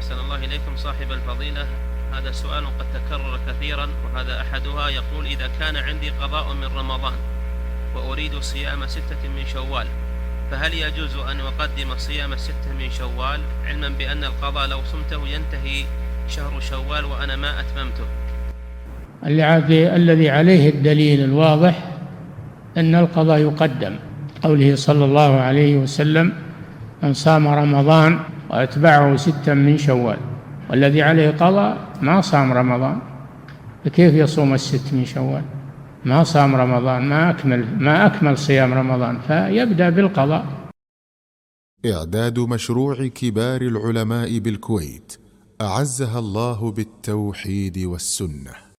أحسن الله إليكم صاحب الفضيلة. هذا سؤال قد تكرر كثيرا، وهذا أحدها. يقول: إذا كان عندي قضاء من رمضان وأريد صيام 6 من شوال، فهل يجوز أن أقدم صيام 6 من شوال، علما بأن القضاء لو صمته ينتهي شهر شوال وأنا ما أتممته؟ الذي عليه الدليل الواضح أن القضاء يقدم، قوله صلى الله عليه وسلم: من صام رمضان وأتبعه 6 من شوال. والذي عليه قضاء ما صام رمضان، فكيف يصوم 6 من شوال؟ ما صام رمضان، ما أكمل صيام رمضان، فيبدأ بالقضاء. إعداد مشروع كبار العلماء بالكويت أعزها الله بالتوحيد والسنة.